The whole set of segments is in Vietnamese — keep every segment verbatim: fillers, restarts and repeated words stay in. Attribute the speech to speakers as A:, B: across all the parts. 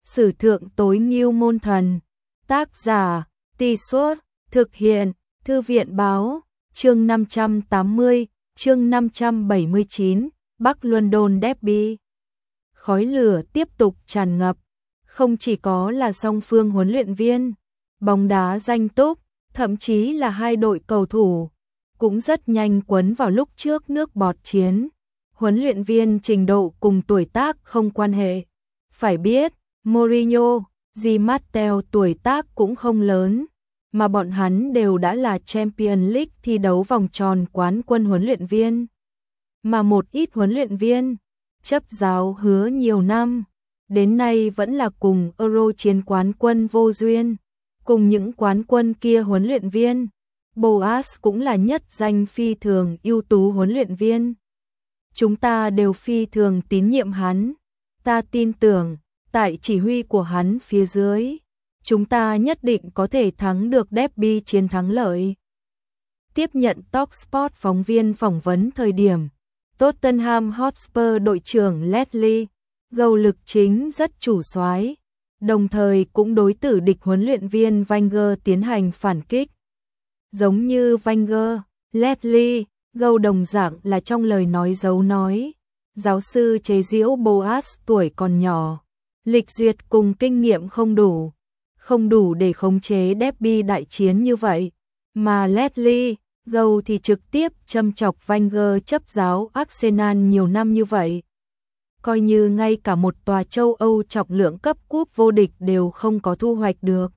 A: Sử thượng tối ngưu môn thần. Tác giả, Tì Suốt, thực hiện, Thư viện báo, chương năm trăm tám mươi, chương năm trăm bảy mươi chín, Bắc London Derby. Khói lửa tiếp tục tràn ngập, không chỉ có là song phương huấn luyện viên, bóng đá danh túc, thậm chí là hai đội cầu thủ, cũng rất nhanh quấn vào lúc trước nước bọt chiến. Huấn luyện viên trình độ cùng tuổi tác không quan hệ. Phải biết, Mourinho, Di Matteo tuổi tác cũng không lớn, mà bọn hắn đều đã là Champions League thi đấu vòng tròn quán quân huấn luyện viên. Mà một ít huấn luyện viên, chấp giáo hứa nhiều năm, đến nay vẫn là cùng Euro chiến quán quân vô duyên, cùng những quán quân kia huấn luyện viên. Boas cũng là nhất danh phi thường ưu tú huấn luyện viên. Chúng ta đều phi thường tín nhiệm hắn, ta tin tưởng, tại chỉ huy của hắn phía dưới, chúng ta nhất định có thể thắng được derby chiến thắng lợi. Tiếp nhận Talksport phóng viên phỏng vấn thời điểm, Tottenham Hotspur đội trưởng Leslie, gầu lực chính rất chủ soái, đồng thời cũng đối tử địch huấn luyện viên Wenger tiến hành phản kích. Giống như Wenger, Leslie, gầu đồng dạng là trong lời nói giấu nói, giáo sư chế giễu Boas tuổi còn nhỏ, lịch duyệt cùng kinh nghiệm không đủ, không đủ để khống chế derby đại chiến như vậy, mà Leslie, gầu thì trực tiếp châm chọc Wenger chấp giáo Arsenal nhiều năm như vậy. Coi như ngay cả một tòa châu Âu trọng lượng cấp cúp vô địch đều không có thu hoạch được.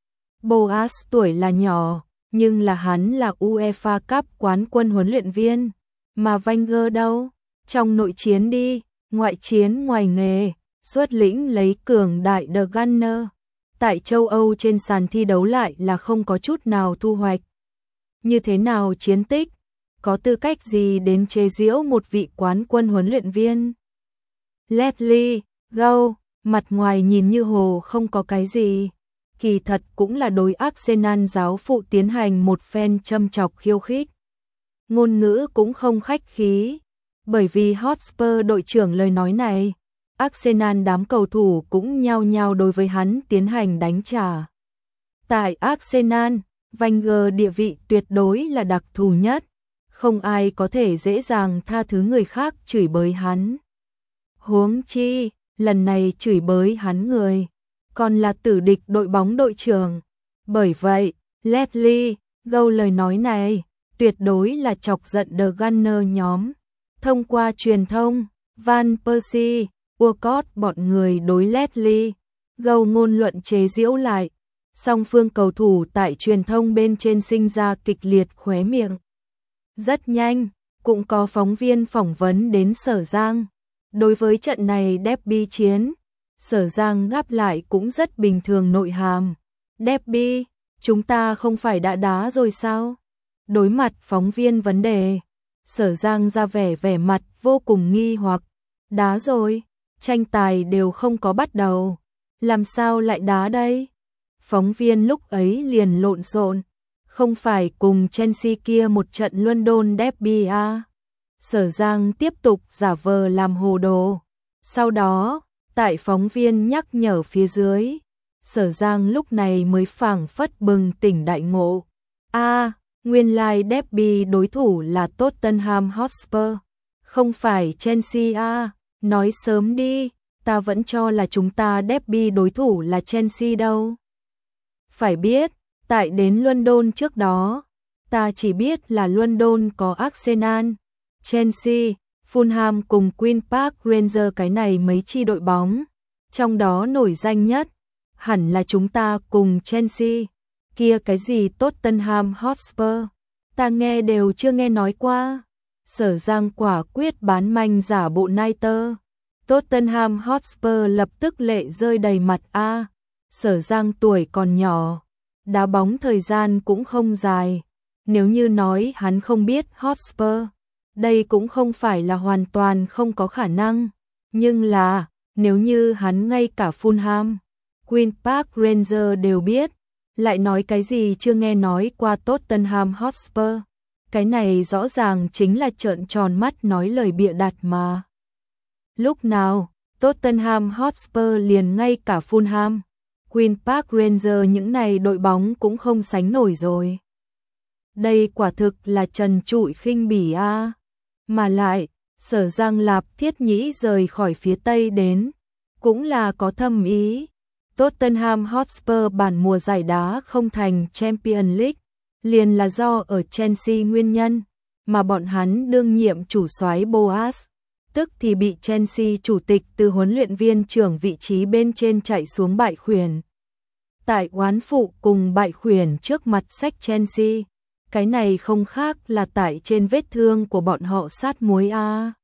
A: Boas tuổi là nhỏ, nhưng là hắn là UEFA Cup quán quân huấn luyện viên, mà Wenger đâu? Trong nội chiến đi, ngoại chiến ngoài nghề, xuất lĩnh lấy cường đại The Gunner. Tại châu Âu trên sàn thi đấu lại là không có chút nào thu hoạch. Như thế nào chiến tích? Có tư cách gì đến chế giễu một vị quán quân huấn luyện viên? Leslie, Go, mặt ngoài nhìn như hồ không có cái gì. Kỳ thật cũng là đối Arsenal giáo phụ tiến hành một phen châm chọc khiêu khích. Ngôn ngữ cũng không khách khí, bởi vì Hotspur đội trưởng lời nói này, Arsenal đám cầu thủ cũng nhao nhao đối với hắn tiến hành đánh trả. Tại Arsenal, Wenger địa vị tuyệt đối là đặc thù nhất, không ai có thể dễ dàng tha thứ người khác chửi bới hắn. Huống chi, lần này chửi bới hắn người, còn là tử địch đội bóng đội trưởng. Bởi vậy, Leslie, Go lời nói này, tuyệt đối là chọc giận The Gunner nhóm. Thông qua truyền thông, Van Persie, Walcott bọn người đối Leslie, Go ngôn luận chế giễu lại. Song phương cầu thủ tại truyền thông bên trên sinh ra kịch liệt khóe miệng. Rất nhanh, cũng có phóng viên phỏng vấn đến Sở Giang. Đối với trận này derby chiến, Sở Giang đáp lại cũng rất bình thường nội hàm. Derby, chúng ta không phải đã đá rồi sao? Đối mặt phóng viên vấn đề, Sở Giang ra vẻ vẻ mặt vô cùng nghi hoặc. Đá rồi, tranh tài đều không có bắt đầu, làm sao lại đá đây? Phóng viên lúc ấy liền lộn xộn, không phải cùng Chelsea kia một trận London Derby à? Sở Giang tiếp tục giả vờ làm hồ đồ. Sau đó, tại phóng viên nhắc nhở phía dưới, Sở Giang lúc này mới phảng phất bừng tỉnh đại ngộ. A, à, nguyên lai derby đối thủ là Tottenham Hotspur, không phải Chelsea à? Nói sớm đi, ta vẫn cho là chúng ta derby đối thủ là Chelsea đâu. Phải biết, tại đến London trước đó, ta chỉ biết là London có Arsenal, Chelsea, Fulham cùng Queen Park Rangers cái này mấy chi đội bóng. Trong đó nổi danh nhất, hẳn là chúng ta cùng Chelsea. Kia cái gì Tottenham Hotspur, ta nghe đều chưa nghe nói qua. Sở Giang quả quyết bán manh giả bộ nai tơ. Tottenham Hotspur lập tức lệ rơi đầy mặt a. Sở Giang tuổi còn nhỏ, đá bóng thời gian cũng không dài. Nếu như nói hắn không biết Hotspur, đây cũng không phải là hoàn toàn không có khả năng. Nhưng là, nếu như hắn ngay cả Fulham, Queen Park Rangers đều biết, lại nói cái gì chưa nghe nói qua Tottenham Hotspur. Cái này rõ ràng chính là trợn tròn mắt nói lời bịa đặt mà. Lúc nào, Tottenham Hotspur liền ngay cả Fulham, Queen Park Rangers những này đội bóng cũng không sánh nổi rồi. Đây quả thực là trần trụi khinh bỉ a. À. Mà lại, Sở Giang Lạp Thiết Nhĩ rời khỏi phía Tây đến, cũng là có thâm ý. Tottenham Hotspur bản mùa giải đá không thành Champions League, liền là do ở Chelsea nguyên nhân, mà bọn hắn đương nhiệm chủ soái Boas, tức thì bị Chelsea chủ tịch từ huấn luyện viên trưởng vị trí bên trên chạy xuống bại khuyển. Tại oán phụ cùng bại khuyển trước mặt sách Chelsea, cái này không khác là tại trên vết thương của bọn họ sát muối a. À.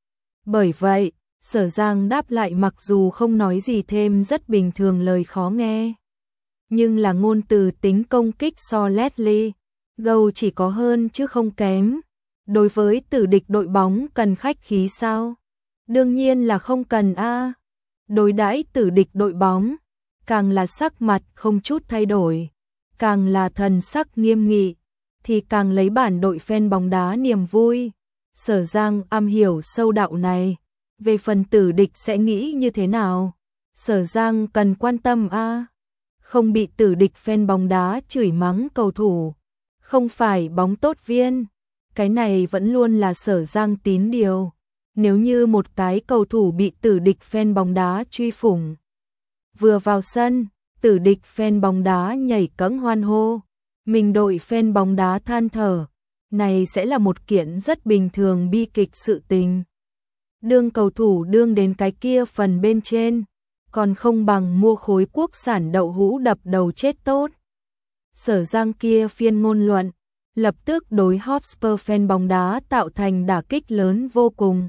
A: Bởi vậy, Sở Giang đáp lại mặc dù không nói gì thêm rất bình thường lời khó nghe, nhưng là ngôn từ tính công kích so Leslie Gâu chỉ có hơn chứ không kém. Đối với tử địch đội bóng cần khách khí sao? Đương nhiên là không cần a. À. Đối đãi tử địch đội bóng, càng là sắc mặt không chút thay đổi, càng là thần sắc nghiêm nghị, thì càng lấy bản đội fan bóng đá niềm vui. Sở Giang am hiểu sâu đạo này, về phần tử địch sẽ nghĩ như thế nào, Sở Giang cần quan tâm a. À. Không bị tử địch fan bóng đá chửi mắng cầu thủ, không phải bóng tốt viên, cái này vẫn luôn là Sở Giang tín điều. Nếu như một cái cầu thủ bị tử địch fan bóng đá truy phủng, vừa vào sân, tử địch fan bóng đá nhảy cẫng hoan hô, mình đội fan bóng đá than thở, này sẽ là một kiện rất bình thường bi kịch sự tình. Đương cầu thủ đương đến cái kia phần bên trên, còn không bằng mua khối quốc sản đậu hũ đập đầu chết tốt. Sở Giang kia phiên ngôn luận, lập tức đối Hotspur fan bóng đá tạo thành đả kích lớn vô cùng.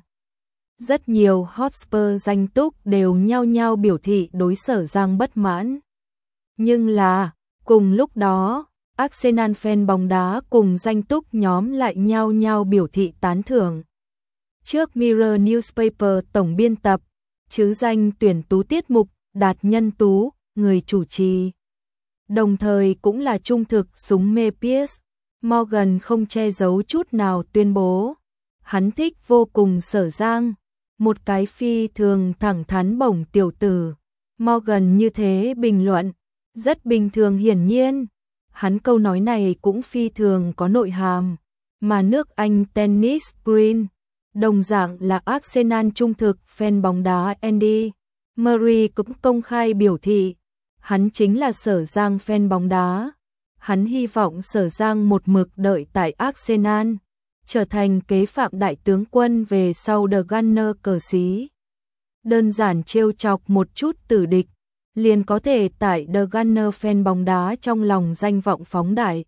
A: Rất nhiều Hotspur danh túc đều nhao nhao biểu thị đối Sở Giang bất mãn. Nhưng là, cùng lúc đó, Arsenal fan bóng đá cùng danh túc nhóm lại nhao nhao biểu thị tán thưởng. Trước Mirror Newspaper tổng biên tập, chứ danh tuyển tú tiết mục, Đạt Nhân Tú, người chủ trì. Đồng thời cũng là trung thực súng mê Piers Morgan không che giấu chút nào tuyên bố. Hắn thích vô cùng Sở Giang, một cái phi thường thẳng thắn bổng tiểu tử. Morgan như thế bình luận, rất bình thường hiển nhiên. Hắn câu nói này cũng phi thường có nội hàm, mà nước Anh Tennis Green, đồng dạng là Arsenal trung thực fan bóng đá Andy Murray cũng công khai biểu thị, hắn chính là Sở Giang fan bóng đá. Hắn hy vọng Sở Giang một mực đợi tại Arsenal, trở thành kế phạm đại tướng quân về sau The Gunner cờ xí. Đơn giản trêu chọc một chút tử địch, liền có thể tại The Gunner fan bóng đá trong lòng danh vọng phóng đại.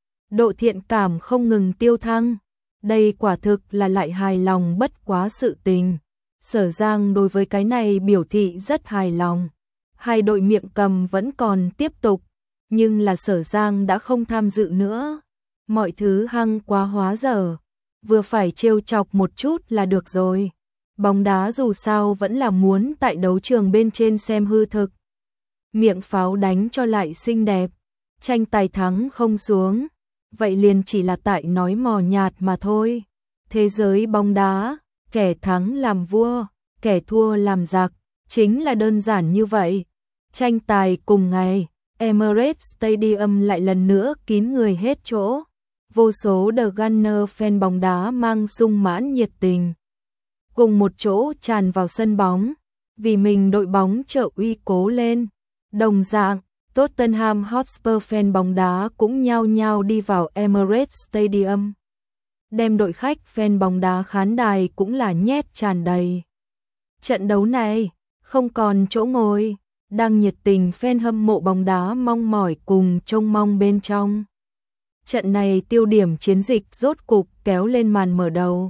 A: Độ thiện cảm không ngừng tiêu thăng, đây quả thực là lại hài lòng bất quá sự tình. Sở Giang đối với cái này biểu thị rất hài lòng. Hai đội miệng cầm vẫn còn tiếp tục, nhưng là Sở Giang đã không tham dự nữa. Mọi thứ hăng quá hóa dở, vừa phải trêu chọc một chút là được rồi. Bóng đá dù sao vẫn là muốn tại đấu trường bên trên xem hư thực. Miệng pháo đánh cho lại xinh đẹp, tranh tài thắng không xuống, vậy liền chỉ là tại nói mò nhạt mà thôi. Thế giới bóng đá, kẻ thắng làm vua, kẻ thua làm giặc, chính là đơn giản như vậy. Tranh tài cùng ngày, Emirates Stadium lại lần nữa kín người hết chỗ. Vô số The Gunner fan bóng đá mang sung mãn nhiệt tình, cùng một chỗ tràn vào sân bóng, vì mình đội bóng trợ uy cố lên. Đồng dạng, Tottenham Hotspur fan bóng đá cũng nhao nhao đi vào Emirates Stadium. Đem đội khách fan bóng đá khán đài cũng là nhét tràn đầy. Trận đấu này, không còn chỗ ngồi, đang nhiệt tình fan hâm mộ bóng đá mong mỏi cùng trông mong bên trong. Trận này tiêu điểm chiến dịch rốt cục kéo lên màn mở đầu.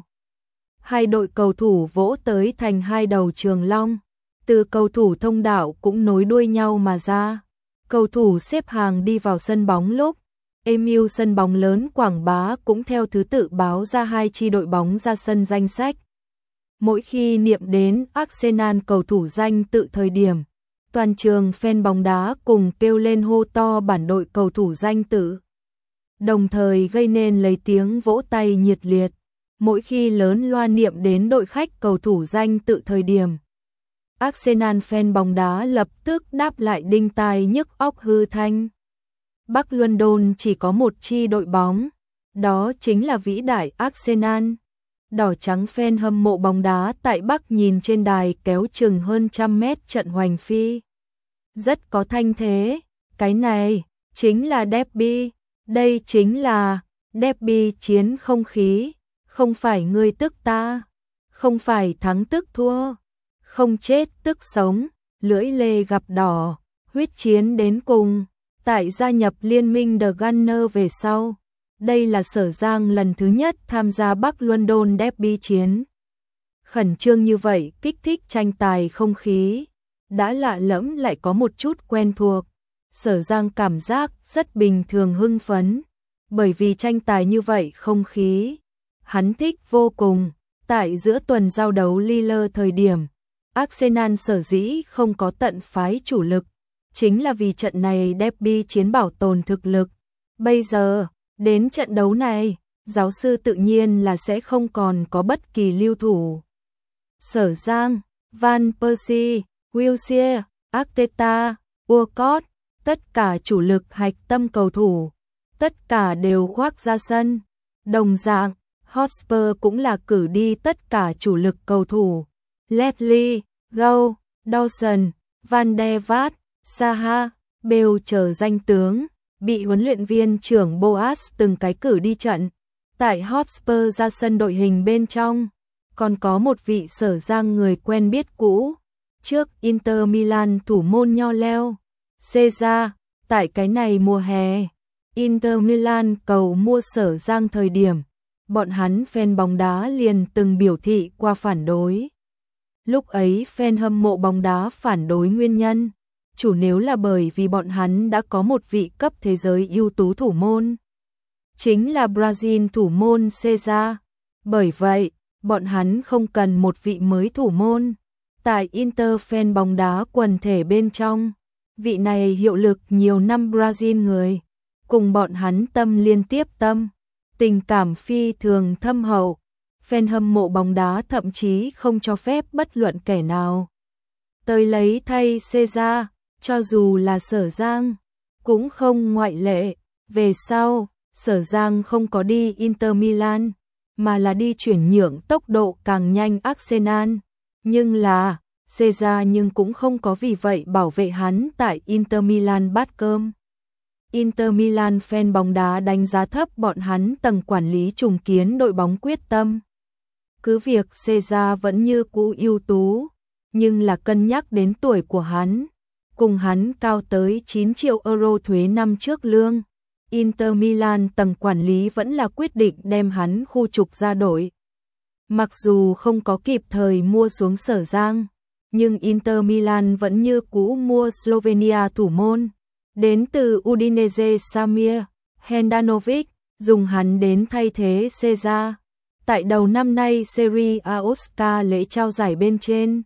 A: Hai đội cầu thủ vỗ tới thành hai đầu trường long, từ cầu thủ thông đạo cũng nối đuôi nhau mà ra. Cầu thủ xếp hàng đi vào sân bóng lúc, Emirates sân bóng lớn quảng bá cũng theo thứ tự báo ra hai chi đội bóng ra sân danh sách. Mỗi khi niệm đến Arsenal cầu thủ danh tự thời điểm, toàn trường fan bóng đá cùng kêu lên hô to bản đội cầu thủ danh tự, đồng thời gây nên lấy tiếng vỗ tay nhiệt liệt. Mỗi khi lớn loa niệm đến đội khách cầu thủ danh tự thời điểm, Arsenal fan bóng đá lập tức đáp lại đinh tai nhức óc hư thanh. Bắc London chỉ có một chi đội bóng, đó chính là vĩ đại Arsenal. Đỏ trắng fan hâm mộ bóng đá tại Bắc nhìn trên đài kéo chừng hơn trăm mét trận hoành phi. Rất có thanh thế, cái này chính là derby, đây chính là derby chiến không khí, không phải ngươi tức ta, không phải thắng tức thua, không chết tức sống, lưỡi lê gặp đỏ, huyết chiến đến cùng. Tại gia nhập liên minh The Gunner về sau, đây là Sở Giang lần thứ nhất tham gia Bắc London derby chiến. Khẩn trương như vậy kích thích tranh tài không khí, đã lạ lẫm lại có một chút quen thuộc. Sở Giang cảm giác rất bình thường hưng phấn, bởi vì tranh tài như vậy không khí, hắn thích vô cùng. Tại giữa tuần giao đấu Lille thời điểm, Arsenal sở dĩ không có tận phái chủ lực, chính là vì trận này derby chiến bảo tồn thực lực. Bây giờ, đến trận đấu này, giáo sư tự nhiên là sẽ không còn có bất kỳ lưu thủ. Sở Giang, Van Persie, Wilshere, Arteta, Walcott, tất cả chủ lực hạch tâm cầu thủ, tất cả đều khoác ra sân. Đồng dạng, Hotspur cũng là cử đi tất cả chủ lực cầu thủ. Leslie, Gow, Dawson, Van der Vaart, Saha, Bale chờ danh tướng, bị huấn luyện viên trưởng Boas từng cái cử đi trận. Tại Hotspur ra sân đội hình bên trong, còn có một vị Sở Giang người quen biết cũ, trước Inter Milan thủ môn nho leo, Cesar. Tại cái này mùa hè, Inter Milan cầu mua Sở Giang thời điểm, bọn hắn fan bóng đá liền từng biểu thị qua phản đối. Lúc ấy fan hâm mộ bóng đá phản đối nguyên nhân, chủ nếu là bởi vì bọn hắn đã có một vị cấp thế giới ưu tú thủ môn, chính là Brazil thủ môn Cesar. Bởi vậy, bọn hắn không cần một vị mới thủ môn. Tại Inter fan bóng đá quần thể bên trong, vị này hiệu lực nhiều năm Brazil người, cùng bọn hắn tâm liên tiếp tâm, tình cảm phi thường thâm hậu. Fan hâm mộ bóng đá thậm chí không cho phép bất luận kẻ nào tới lấy thay Cesar, cho dù là Sở Giang, cũng không ngoại lệ. Về sau, Sở Giang không có đi Inter Milan, mà là đi chuyển nhượng tốc độ càng nhanh Arsenal. Nhưng là, Cesar nhưng cũng không có vì vậy bảo vệ hắn tại Inter Milan bát cơm. Inter Milan fan bóng đá đánh giá thấp bọn hắn tầng quản lý trùng kiến đội bóng quyết tâm. Cứ việc Cesar vẫn như cũ ưu tú, nhưng là cân nhắc đến tuổi của hắn, cùng hắn cao tới chín triệu euro thuế năm trước lương, Inter Milan tầng quản lý vẫn là quyết định đem hắn khu trục ra đội. Mặc dù không có kịp thời mua xuống Sở Giang, nhưng Inter Milan vẫn như cũ mua Slovenia thủ môn, đến từ Udinese Samir Handanovic, dùng hắn đến thay thế Cesar. Tại đầu năm nay Serie A Oscar lễ trao giải bên trên,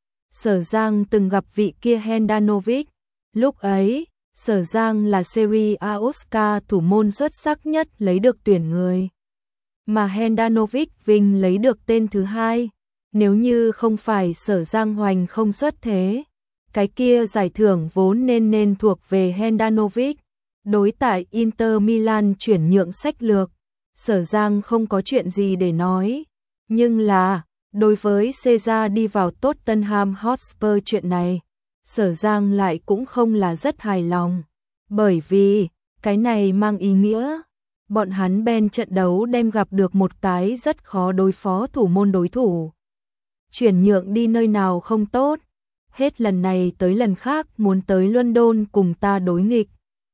A: Sở Giang từng gặp vị kia Handanovic. Lúc ấy, Sở Giang là Serie A Oscar thủ môn xuất sắc nhất lấy được tuyển người, mà Handanovic vinh lấy được tên thứ hai. Nếu như không phải Sở Giang hoành không xuất thế, cái kia giải thưởng vốn nên nên thuộc về Handanovic. Đối tại Inter Milan chuyển nhượng sách lược, Sở Giang không có chuyện gì để nói, nhưng là đối với Cesar đi vào Tottenham Hotspur chuyện này, Sở Giang lại cũng không là rất hài lòng, bởi vì cái này mang ý nghĩa bọn hắn bên trận đấu đem gặp được một cái rất khó đối phó thủ môn đối thủ. Chuyển nhượng đi nơi nào không tốt, hết lần này tới lần khác muốn tới London cùng ta đối nghịch.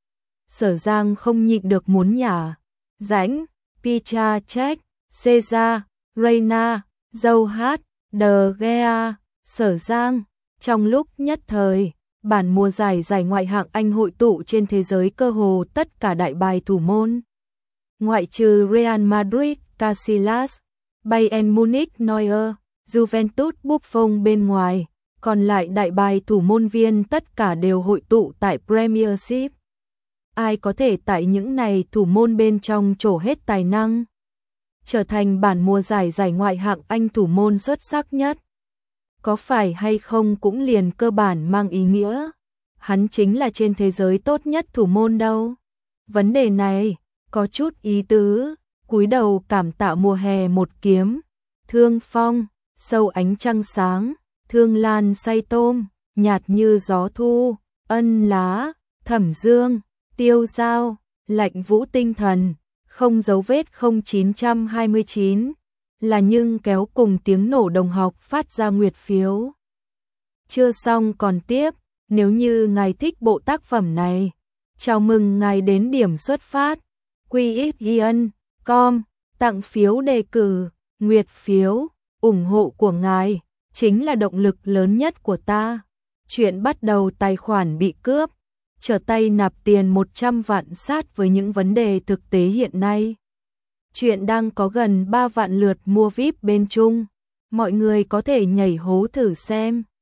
A: Sở Giang không nhịn được muốn nhả rãnh. Picha Cech, Cesar, Reina, Dâu Hát, De Gea, Sở Giang. Trong lúc nhất thời, bản mùa giải giải ngoại hạng Anh hội tụ trên thế giới cơ hồ tất cả đại bài thủ môn. Ngoại trừ Real Madrid, Casillas, Bayern Munich, Neuer, Juventus, Buffon bên ngoài, còn lại đại bài thủ môn viên tất cả đều hội tụ tại Premiership. Ai có thể tại những này thủ môn bên trong trổ hết tài năng, trở thành bản mùa giải giải ngoại hạng Anh thủ môn xuất sắc nhất. có phải hay không cũng liền cơ bản mang ý nghĩa. Hắn chính là trên thế giới tốt nhất thủ môn đâu. Vấn đề này, có chút ý tứ, cúi đầu cảm tạ mùa hè một kiếm. Thương phong, sâu ánh trăng sáng, thương lan say tôm, nhạt như gió thu, ân lá, thẩm dương, tiêu dao, lạnh vũ tinh thần, không dấu vết không chín hai chín, là nhưng kéo cùng tiếng nổ đồng học phát ra nguyệt phiếu. Chưa xong còn tiếp, nếu như ngài thích bộ tác phẩm này, chào mừng ngài đến điểm xuất phát, quy ích yên, com, tặng phiếu đề cử, nguyệt phiếu, ủng hộ của ngài, chính là động lực lớn nhất của ta. Chuyện bắt đầu tài khoản bị cướp, trở tay nạp tiền một trăm vạn sát với những vấn đề thực tế hiện nay. Chuyện đang có gần ba vạn lượt mua vi ai pi bên Trung, mọi người có thể nhảy hố thử xem.